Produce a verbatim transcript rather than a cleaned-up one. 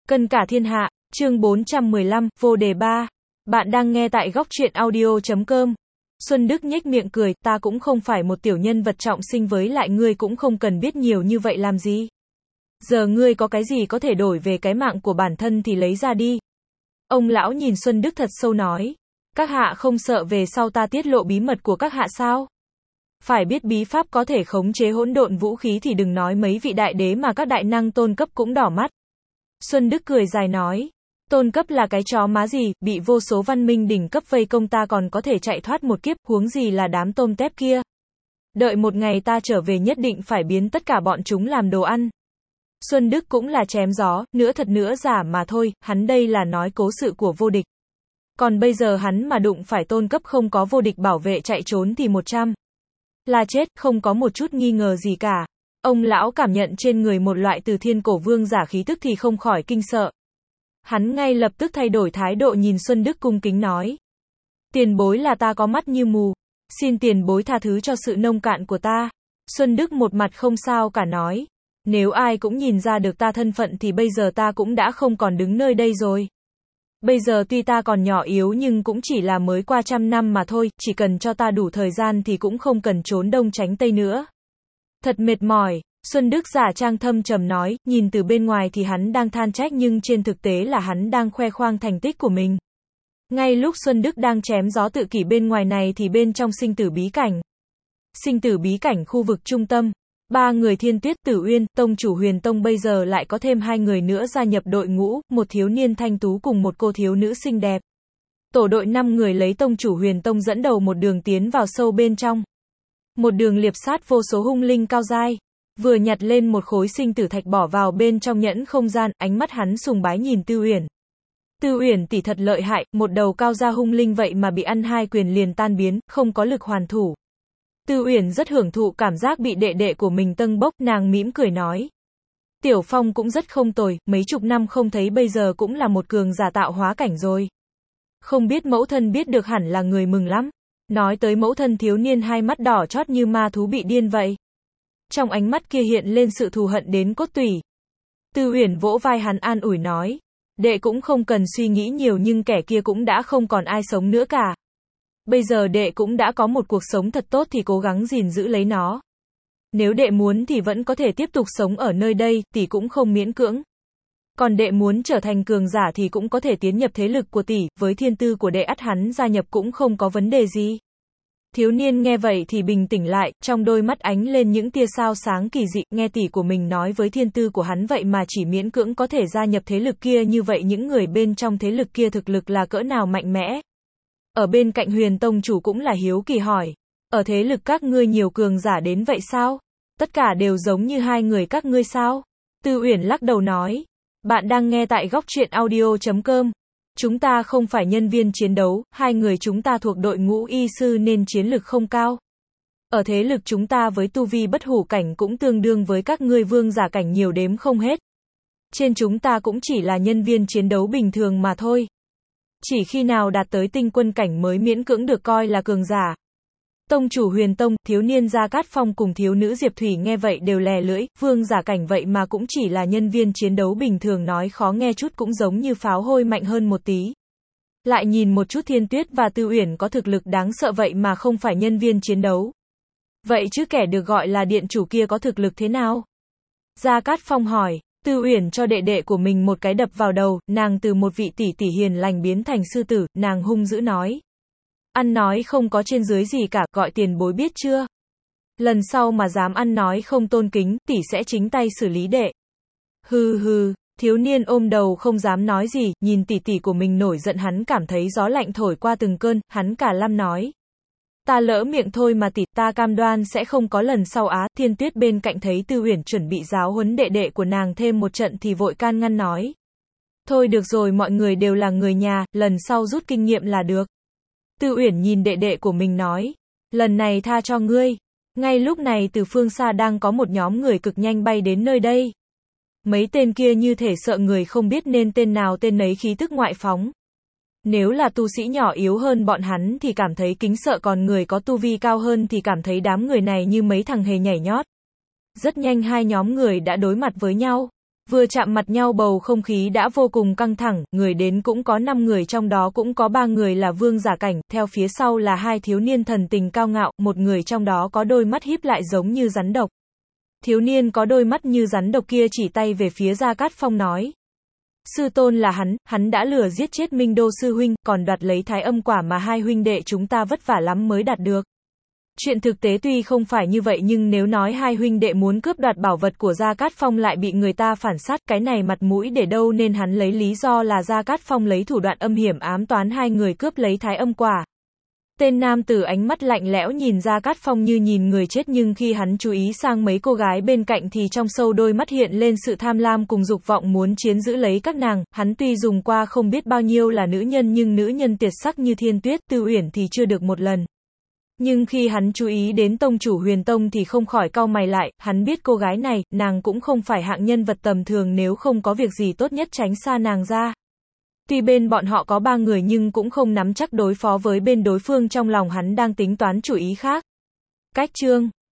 Cân cả thiên hạ, chương bốn trăm mười lăm, vô đề ba. Bạn đang nghe tại góc truyện audio chấm com. Xuân Đức nhếch miệng cười, ta cũng không phải một tiểu nhân vật trọng sinh, với lại ngươi cũng không cần biết nhiều như vậy làm gì. Giờ ngươi có cái gì có thể đổi về cái mạng của bản thân thì lấy ra đi. Ông lão nhìn Xuân Đức thật sâu nói. Các hạ không sợ về sau ta tiết lộ bí mật của các hạ sao? Phải biết bí pháp có thể khống chế hỗn độn vũ khí thì đừng nói mấy vị đại đế mà các đại năng tôn cấp cũng đỏ mắt. Xuân Đức cười dài nói. Tôn cấp là cái chó má gì, bị vô số văn minh đỉnh cấp vây công ta còn có thể chạy thoát một kiếp, huống gì là đám tôm tép kia. Đợi một ngày ta trở về nhất định phải biến tất cả bọn chúng làm đồ ăn. Xuân Đức cũng là chém gió, nửa thật nửa giả mà thôi, hắn đây là nói cố sự của vô địch. Còn bây giờ hắn mà đụng phải tôn cấp không có vô địch bảo vệ chạy trốn thì một trăm là chết, không có một chút nghi ngờ gì cả. Ông lão cảm nhận trên người một loại từ thiên cổ vương giả khí tức thì không khỏi kinh sợ. Hắn ngay lập tức thay đổi thái độ nhìn Xuân Đức cung kính nói. Tiền bối là ta có mắt như mù. Xin tiền bối tha thứ cho sự nông cạn của ta. Xuân Đức một mặt không sao cả nói. Nếu ai cũng nhìn ra được ta thân phận thì bây giờ ta cũng đã không còn đứng nơi đây rồi. Bây giờ tuy ta còn nhỏ yếu nhưng cũng chỉ là mới qua trăm năm mà thôi, chỉ cần cho ta đủ thời gian thì cũng không cần trốn đông tránh tây nữa. Thật mệt mỏi, Xuân Đức giả trang thâm trầm nói, nhìn từ bên ngoài thì hắn đang than trách nhưng trên thực tế là hắn đang khoe khoang thành tích của mình. Ngay lúc Xuân Đức đang chém gió tự kỷ bên ngoài này thì bên trong sinh tử bí cảnh. Sinh tử bí cảnh khu vực trung tâm. Ba người Thiên Tuyết, Tử Uyên, tông chủ Huyền Tông bây giờ lại có thêm hai người nữa gia nhập đội ngũ, một thiếu niên thanh tú cùng một cô thiếu nữ xinh đẹp. Tổ đội năm người lấy tông chủ Huyền Tông dẫn đầu một đường tiến vào sâu bên trong. Một đường liệp sát vô số hung linh cao giai. Vừa nhặt lên một khối sinh tử thạch bỏ vào bên trong nhẫn không gian, ánh mắt hắn sùng bái nhìn Tư Uyển. Tư Uyển tỷ thật lợi hại, một đầu cao gia hung linh vậy mà bị ăn hai quyền liền tan biến, không có lực hoàn thủ. Tư Uyển rất hưởng thụ cảm giác bị đệ đệ của mình tâng bốc, nàng mỉm cười nói. Tiểu Phong cũng rất không tồi, mấy chục năm không thấy bây giờ cũng là một cường giả tạo hóa cảnh rồi. Không biết mẫu thân biết được hẳn là người mừng lắm. Nói tới mẫu thân thiếu niên hai mắt đỏ chót như ma thú bị điên vậy. Trong ánh mắt kia hiện lên sự thù hận đến cốt tủy. Tư Uyển vỗ vai hắn an ủi nói. Đệ cũng không cần suy nghĩ nhiều nhưng kẻ kia cũng đã không còn ai sống nữa cả. Bây giờ đệ cũng đã có một cuộc sống thật tốt thì cố gắng gìn giữ lấy nó. Nếu đệ muốn thì vẫn có thể tiếp tục sống ở nơi đây, tỷ cũng không miễn cưỡng. Còn đệ muốn trở thành cường giả thì cũng có thể tiến nhập thế lực của tỷ, với thiên tư của đệ ắt hắn gia nhập cũng không có vấn đề gì. Thiếu niên nghe vậy thì bình tĩnh lại, trong đôi mắt ánh lên những tia sao sáng kỳ dị, nghe tỷ của mình nói với thiên tư của hắn vậy mà chỉ miễn cưỡng có thể gia nhập thế lực kia, như vậy những người bên trong thế lực kia thực lực là cỡ nào mạnh mẽ. Ở bên cạnh Huyền Tông chủ cũng là hiếu kỳ hỏi, ở thế lực các ngươi nhiều cường giả đến vậy sao? Tất cả đều giống như hai người các ngươi sao? Tư Uyển lắc đầu nói, bạn đang nghe tại góc truyện audio chấm com. Chúng ta không phải nhân viên chiến đấu, hai người chúng ta thuộc đội ngũ y sư nên chiến lực không cao. Ở thế lực chúng ta với tu vi bất hủ cảnh cũng tương đương với các ngươi vương giả cảnh nhiều đếm không hết. Trên chúng ta cũng chỉ là nhân viên chiến đấu bình thường mà thôi. Chỉ khi nào đạt tới tinh quân cảnh mới miễn cưỡng được coi là cường giả. Tông chủ Huyền Tông, thiếu niên Gia Cát Phong cùng thiếu nữ Diệp Thủy nghe vậy đều lè lưỡi, vương giả cảnh vậy mà cũng chỉ là nhân viên chiến đấu bình thường, nói khó nghe chút cũng giống như pháo hôi mạnh hơn một tí. Lại nhìn một chút Thiên Tuyết và Tư Uyển có thực lực đáng sợ vậy mà không phải nhân viên chiến đấu. Vậy chứ kẻ được gọi là điện chủ kia có thực lực thế nào? Gia Cát Phong hỏi. Tư Uyển cho đệ đệ của mình một cái đập vào đầu, nàng từ một vị tỷ tỷ hiền lành biến thành sư tử, nàng hung dữ nói. Ăn nói không có trên dưới gì cả, gọi tiền bối biết chưa? Lần sau mà dám ăn nói không tôn kính, tỷ sẽ chính tay xử lý đệ. Hừ hừ, thiếu niên ôm đầu không dám nói gì, nhìn tỷ tỷ của mình nổi giận hắn cảm thấy gió lạnh thổi qua từng cơn, hắn cả lăm nói. Ta lỡ miệng thôi mà tỷ, ta cam đoan sẽ không có lần sau á. Thiên Tuyết bên cạnh thấy Tư Uyển chuẩn bị giáo huấn đệ đệ của nàng thêm một trận thì vội can ngăn nói. Thôi được rồi, mọi người đều là người nhà, lần sau rút kinh nghiệm là được. Tư Uyển nhìn đệ đệ của mình nói. Lần này tha cho ngươi. Ngay lúc này từ phương xa đang có một nhóm người cực nhanh bay đến nơi đây. Mấy tên kia như thể sợ người không biết nên tên nào tên nấy khí tức ngoại phóng. Nếu là tu sĩ nhỏ yếu hơn bọn hắn thì cảm thấy kính sợ, còn người có tu vi cao hơn thì cảm thấy đám người này như mấy thằng hề nhảy nhót. Rất nhanh hai nhóm người đã đối mặt với nhau. Vừa chạm mặt nhau bầu không khí đã vô cùng căng thẳng, người đến cũng có năm người, trong đó cũng có ba người là vương giả cảnh, theo phía sau là hai thiếu niên thần tình cao ngạo, một người trong đó có đôi mắt híp lại giống như rắn độc. Thiếu niên có đôi mắt như rắn độc kia chỉ tay về phía Gia Cát Phong nói. Sư tôn là hắn, hắn đã lừa giết chết Minh Đô sư huynh, còn đoạt lấy thái âm quả mà hai huynh đệ chúng ta vất vả lắm mới đạt được. Chuyện thực tế tuy không phải như vậy nhưng nếu nói hai huynh đệ muốn cướp đoạt bảo vật của Gia Cát Phong lại bị người ta phản sát, cái này mặt mũi để đâu, nên hắn lấy lý do là Gia Cát Phong lấy thủ đoạn âm hiểm ám toán hai người cướp lấy thái âm quả. Tên nam tử ánh mắt lạnh lẽo nhìn Gia Cát Phong như nhìn người chết, nhưng khi hắn chú ý sang mấy cô gái bên cạnh thì trong sâu đôi mắt hiện lên sự tham lam cùng dục vọng muốn chiếm giữ lấy các nàng. Hắn tuy dùng qua không biết bao nhiêu là nữ nhân nhưng nữ nhân tuyệt sắc như Thiên Tuyết, Tư Uyển thì chưa được một lần. Nhưng khi hắn chú ý đến tông chủ Huyền Tông thì không khỏi cau mày lại, hắn biết cô gái này, nàng cũng không phải hạng nhân vật tầm thường, nếu không có việc gì tốt nhất tránh xa nàng ra. Tuy bên bọn họ có ba người nhưng cũng không nắm chắc đối phó với bên đối phương, trong lòng hắn đang tính toán chủ ý khác. Cách chương